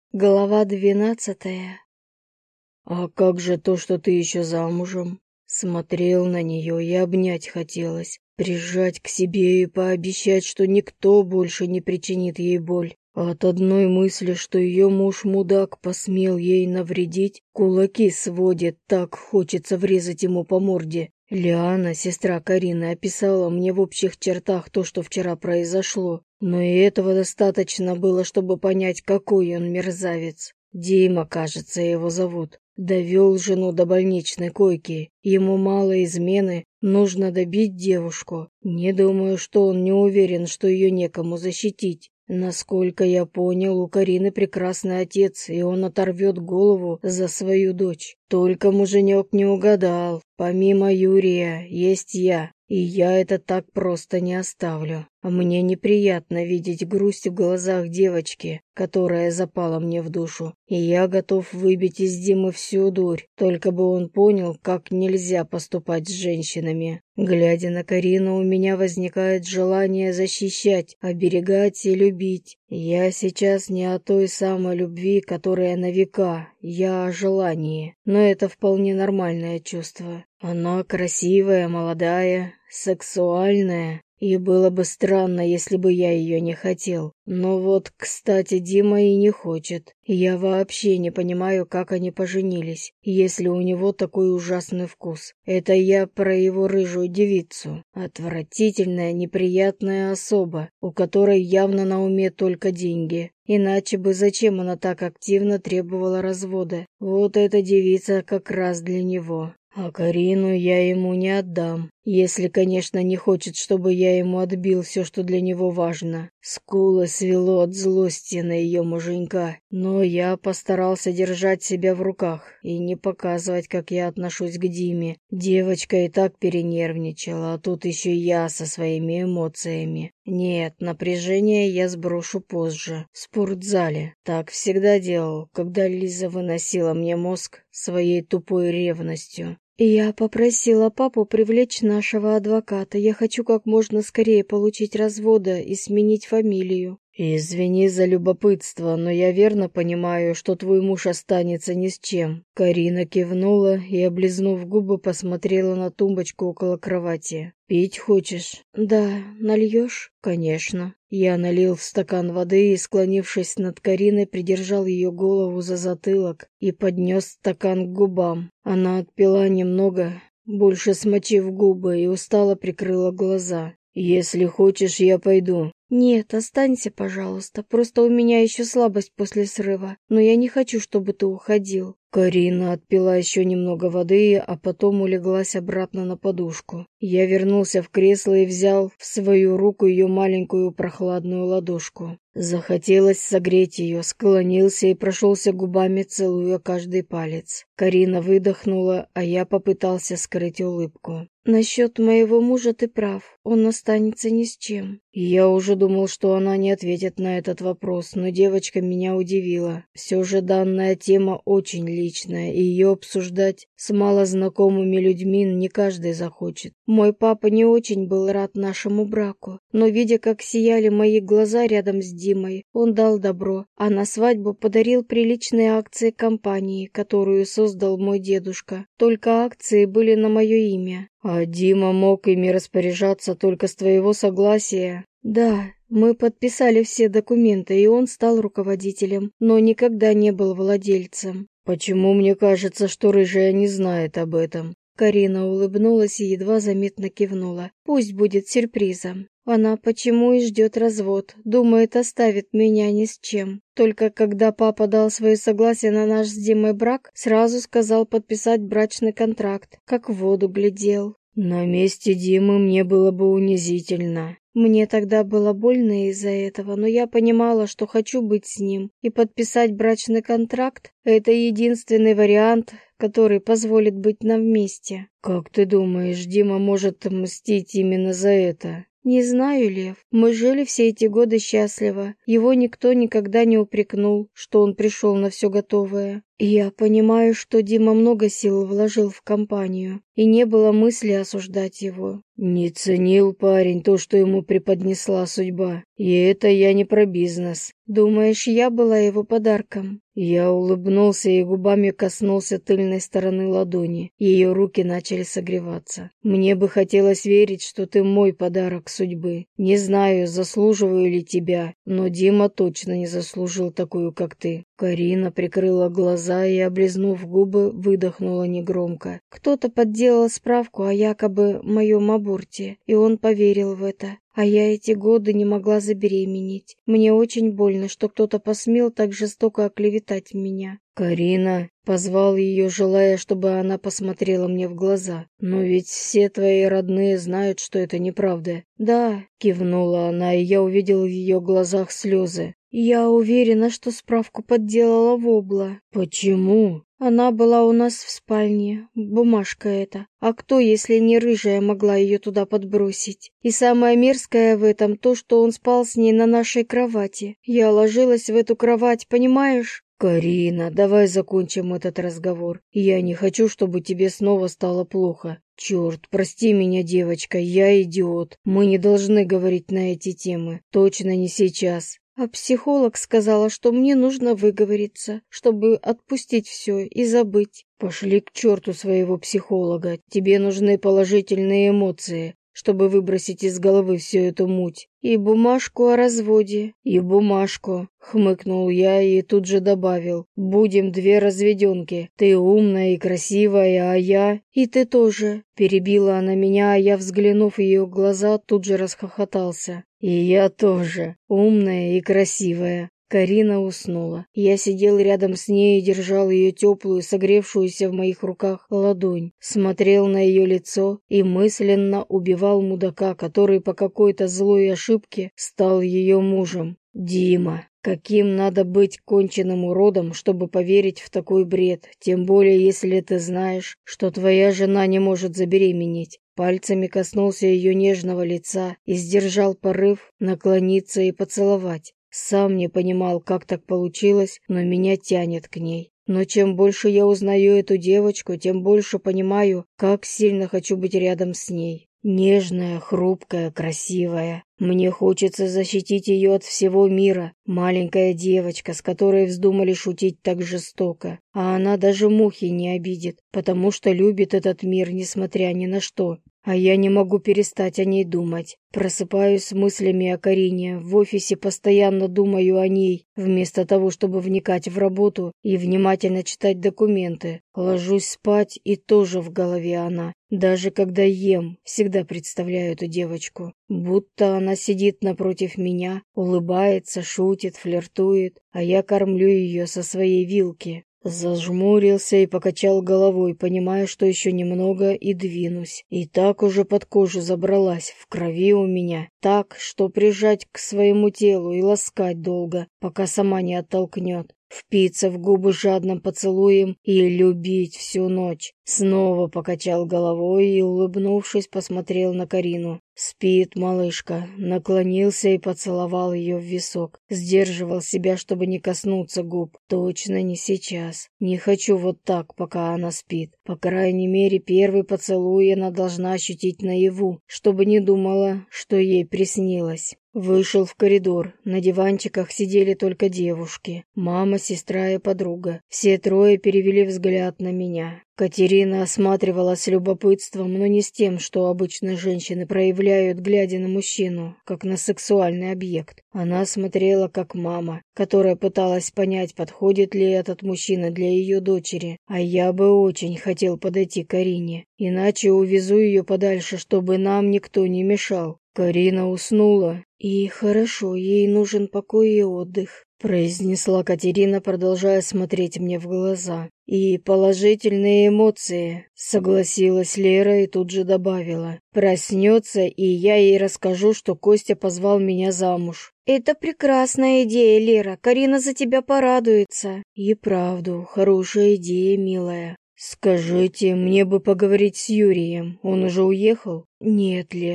Глава 12. «А как же то, что ты еще замужем?» Смотрел на нее и обнять хотелось, прижать к себе и пообещать, что никто больше не причинит ей боль. От одной мысли, что ее муж-мудак посмел ей навредить, кулаки сводит, так хочется врезать ему по морде. Лиана, сестра Карины, описала мне в общих чертах то, что вчера произошло, но и этого достаточно было, чтобы понять, какой он мерзавец. Дима, кажется, его зовут. Довел жену до больничной койки. Ему мало измены, нужно добить девушку. Не думаю, что он не уверен, что ее некому защитить. Насколько я понял, у Карины прекрасный отец, и он оторвет голову за свою дочь. Только муженек не угадал. Помимо Юрия есть я, и я это так просто не оставлю. А мне неприятно видеть грусть в глазах девочки, которая запала мне в душу. И я готов выбить из Димы всю дурь, только бы он понял, как нельзя поступать с женщинами. Глядя на Карину, у меня возникает желание защищать, оберегать и любить. Я сейчас не о той самой любви, которая на века, я о желании. Но это вполне нормальное чувство. Она красивая, молодая, сексуальная. И было бы странно, если бы я ее не хотел. Но вот, кстати, Дима и не хочет. Я вообще не понимаю, как они поженились, если у него такой ужасный вкус. Это я про его рыжую девицу. Отвратительная, неприятная особа, у которой явно на уме только деньги. Иначе бы зачем она так активно требовала развода? Вот эта девица как раз для него. А Карину я ему не отдам, если, конечно, не хочет, чтобы я ему отбил все, что для него важно. Скулы свело от злости на ее муженька, но я постарался держать себя в руках и не показывать, как я отношусь к Диме. Девочка и так перенервничала, а тут еще я со своими эмоциями. Нет, напряжение я сброшу позже, в спортзале. Так всегда делал, когда Лиза выносила мне мозг своей тупой ревностью. Я попросила папу привлечь нашего адвоката. Я хочу как можно скорее получить развода и сменить фамилию. «Извини за любопытство, но я верно понимаю, что твой муж останется ни с чем». Карина кивнула и, облизнув губы, посмотрела на тумбочку около кровати. «Пить хочешь?» «Да, нальешь?» «Конечно». Я налил в стакан воды и, склонившись над Кариной, придержал ее голову за затылок и поднес стакан к губам. Она отпила немного, больше смочив губы, и устало прикрыла глаза. «Если хочешь, я пойду». «Нет, останься, пожалуйста. Просто у меня еще слабость после срыва, но я не хочу, чтобы ты уходил». Карина отпила еще немного воды, а потом улеглась обратно на подушку. Я вернулся в кресло и взял в свою руку ее маленькую прохладную ладошку. Захотелось согреть ее, склонился и прошелся губами, целуя каждый палец. Карина выдохнула, а я попытался скрыть улыбку. «Насчет моего мужа ты прав, он останется ни с чем». Я уже думал, что она не ответит на этот вопрос, но девочка меня удивила. Все же данная тема очень личная, и ее обсуждать с малознакомыми людьми не каждый захочет. Мой папа не очень был рад нашему браку, но, видя, как сияли мои глаза рядом с Димой, он дал добро, а на свадьбу подарил приличные акции компании, которую создал мой дедушка. Только акции были на мое имя. А Дима мог ими распоряжаться только с твоего согласия? Да, мы подписали все документы, и он стал руководителем, но никогда не был владельцем. Почему мне кажется, что рыжая не знает об этом? Карина улыбнулась и едва заметно кивнула. Пусть будет сюрпризом. Она почему и ждет развод, думает, оставит меня ни с чем. Только когда папа дал свое согласие на наш с Димой брак, сразу сказал подписать брачный контракт, как в воду глядел. На месте Димы мне было бы унизительно. Мне тогда было больно из-за этого, но я понимала, что хочу быть с ним, и подписать брачный контракт – это единственный вариант, который позволит быть нам вместе. Как ты думаешь, Дима может мстить именно за это? Не знаю, Лев. Мы жили все эти годы счастливо. Его никто никогда не упрекнул, что он пришел на все готовое. Я понимаю, что Дима много сил вложил в компанию, и не было мысли осуждать его. Не ценил парень то, что ему преподнесла судьба. И это я не про бизнес. Думаешь, я была его подарком? Я улыбнулся и губами коснулся тыльной стороны ладони. Ее руки начали согреваться. Мне бы хотелось верить, что ты мой подарок судьбы. Не знаю, заслуживаю ли тебя, но Дима точно не заслужил такую, как ты. Карина прикрыла глаза и, облизнув губы, выдохнула негромко. Кто-то подделал справку о якобы моем аборте, и он поверил в это. А я эти годы не могла забеременеть. Мне очень больно, что кто-то посмел так жестоко оклеветать меня. «Карина!» — позвал ее, желая, чтобы она посмотрела мне в глаза. «Но ведь все твои родные знают, что это неправда». «Да», — кивнула она, и я увидел в ее глазах слезы. «Я уверена, что справку подделала Вобла». «Почему?» «Она была у нас в спальне, бумажка эта. А кто, если не рыжая, могла ее туда подбросить? И самое мерзкое в этом то, что он спал с ней на нашей кровати. Я ложилась в эту кровать, понимаешь?» «Карина, давай закончим этот разговор. Я не хочу, чтобы тебе снова стало плохо. Черт, прости меня, девочка, я идиот. Мы не должны говорить на эти темы. Точно не сейчас». А психолог сказала, что мне нужно выговориться, чтобы отпустить все и забыть. «Пошли к черту своего психолога. Тебе нужны положительные эмоции, чтобы выбросить из головы всю эту муть». «И бумажку о разводе». «И бумажку», — хмыкнул я и тут же добавил. «Будем две разведенки. Ты умная и красивая, а я...» «И ты тоже», — перебила она меня, а я, взглянув в ее глаза, тут же расхохотался. «И я тоже умная и красивая». Карина уснула. Я сидел рядом с ней и держал ее теплую, согревшуюся в моих руках ладонь, смотрел на ее лицо и мысленно убивал мудака, который по какой-то злой ошибке стал ее мужем. Дима. Каким надо быть конченным уродом, чтобы поверить в такой бред, тем более если ты знаешь, что твоя жена не может забеременеть. Пальцами коснулся ее нежного лица и сдержал порыв наклониться и поцеловать. Сам не понимал, как так получилось, но меня тянет к ней. Но чем больше я узнаю эту девочку, тем больше понимаю, как сильно хочу быть рядом с ней. Нежная, хрупкая, красивая. Мне хочется защитить ее от всего мира. Маленькая девочка, с которой вздумали шутить так жестоко. А она даже мухи не обидит, потому что любит этот мир, несмотря ни на что. А я не могу перестать о ней думать. Просыпаюсь с мыслями о Карине, в офисе постоянно думаю о ней, вместо того, чтобы вникать в работу и внимательно читать документы. Ложусь спать, и тоже в голове она. Даже когда ем, всегда представляю эту девочку. Будто она сидит напротив меня, улыбается, шутит, флиртует, а я кормлю ее со своей вилки. Зажмурился и покачал головой, понимая, что еще немного и двинусь. И так уже под кожу забралась, в крови у меня. Так, что прижать к своему телу и ласкать долго, пока сама не оттолкнет. Впиться в губы жадным поцелуем и любить всю ночь. Снова покачал головой и, улыбнувшись, посмотрел на Карину. Спит малышка. Наклонился и поцеловал ее в висок. Сдерживал себя, чтобы не коснуться губ. Точно не сейчас. Не хочу вот так, пока она спит. По крайней мере, первый поцелуй она должна ощутить наяву, чтобы не думала, что ей приснилось. Вышел в коридор. На диванчиках сидели только девушки. Мама, сестра и подруга. Все трое перевели взгляд на меня. Катерина осматривала с любопытством, но не с тем, что обычно женщины проявляют, глядя на мужчину, как на сексуальный объект. Она смотрела как мама, которая пыталась понять, подходит ли этот мужчина для ее дочери. А я бы очень хотел подойти к Карине, иначе увезу ее подальше, чтобы нам никто не мешал. Карина уснула. «И хорошо, ей нужен покой и отдых», — произнесла Катерина, продолжая смотреть мне в глаза. «И положительные эмоции», — согласилась Лера и тут же добавила. «Проснется, и я ей расскажу, что Костя позвал меня замуж». «Это прекрасная идея, Лера. Карина за тебя порадуется». «И правду, хорошая идея, милая. Скажите, мне бы поговорить с Юрием. Он уже уехал?» «Нет, Лев.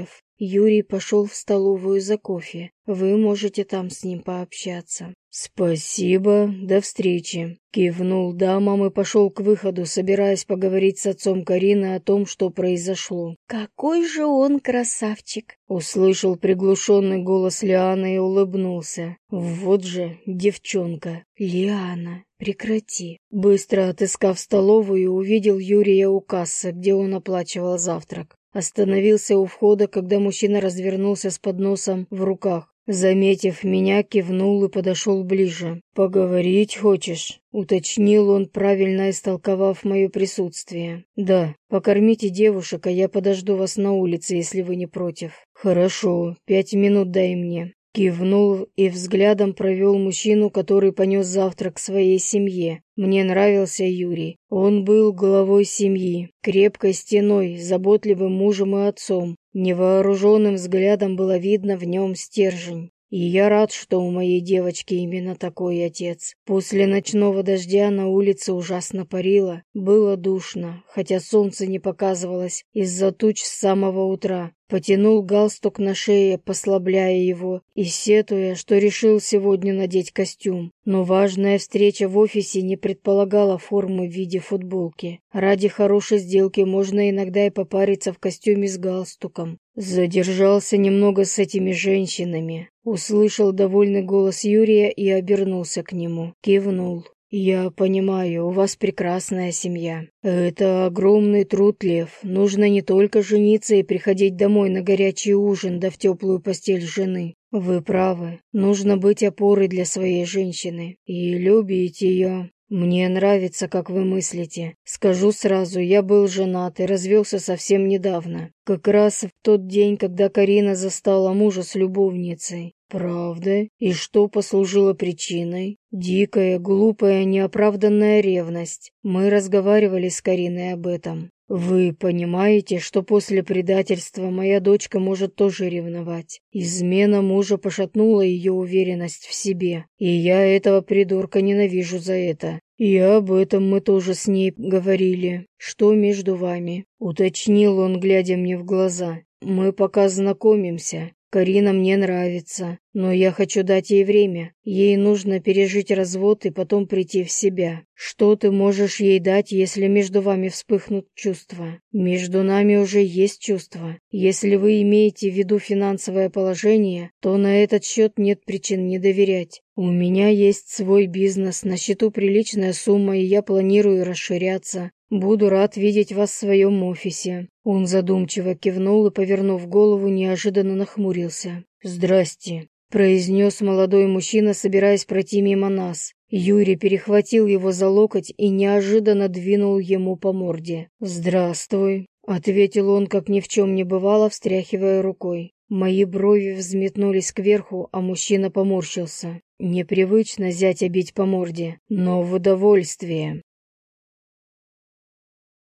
Юрий пошел в столовую за кофе. Вы можете там с ним пообщаться. «Спасибо, до встречи», — кивнул дамам и пошел к выходу, собираясь поговорить с отцом Карины о том, что произошло. «Какой же он красавчик!» — услышал приглушенный голос Лианы и улыбнулся. «Вот же девчонка!» «Лиана, прекрати!» Быстро отыскав столовую, увидел Юрия у кассы, где он оплачивал завтрак. Остановился у входа, когда мужчина развернулся с подносом в руках. Заметив меня, кивнул и подошел ближе. «Поговорить хочешь?» — уточнил он, правильно истолковав мое присутствие. «Да, покормите девушек, а я подожду вас на улице, если вы не против». «Хорошо, 5 минут дай мне». Кивнул и взглядом провел мужчину, который понес завтрак своей семье. Мне нравился Юрий. Он был главой семьи, крепкой стеной, заботливым мужем и отцом. Невооруженным взглядом было видно в нем стержень. И я рад, что у моей девочки именно такой отец. После ночного дождя на улице ужасно парило. Было душно, хотя солнце не показывалось из-за туч с самого утра. Потянул галстук на шее, послабляя его, и сетуя, что решил сегодня надеть костюм. Но важная встреча в офисе не предполагала формы в виде футболки. Ради хорошей сделки можно иногда и попариться в костюме с галстуком. Задержался немного с этими женщинами. Услышал довольный голос Юрия и обернулся к нему. Кивнул. «Я понимаю, у вас прекрасная семья. Это огромный труд, Лев. Нужно не только жениться и приходить домой на горячий ужин да в теплую постель жены. Вы правы. Нужно быть опорой для своей женщины. И любить ее. Мне нравится, как вы мыслите. Скажу сразу, я был женат и развелся совсем недавно. Как раз в тот день, когда Карина застала мужа с любовницей. Правда? И что послужило причиной? Дикая, глупая, неоправданная ревность. Мы разговаривали с Кариной об этом. Вы понимаете, что после предательства моя дочка может тоже ревновать? Измена мужа пошатнула ее уверенность в себе, и я этого придурка ненавижу за это. И об этом мы тоже с ней говорили. Что между вами? Уточнил он, глядя мне в глаза. Мы пока знакомимся. Карина мне нравится, но я хочу дать ей время. Ей нужно пережить развод и потом прийти в себя. Что ты можешь ей дать, если между вами вспыхнут чувства? Между нами уже есть чувства. Если вы имеете в виду финансовое положение, то на этот счет нет причин не доверять. У меня есть свой бизнес, на счету приличная сумма, и я планирую расширяться. Буду рад видеть вас в своем офисе». Он задумчиво кивнул и, повернув голову, неожиданно нахмурился. «Здрасте», — произнес молодой мужчина, собираясь пройти мимо нас. Юрий перехватил его за локоть и неожиданно двинул ему по морде. «Здравствуй», — ответил он, как ни в чем не бывало, встряхивая рукой. Мои брови взметнулись кверху, а мужчина поморщился. Непривычно зятя бить по морде, но в удовольствие.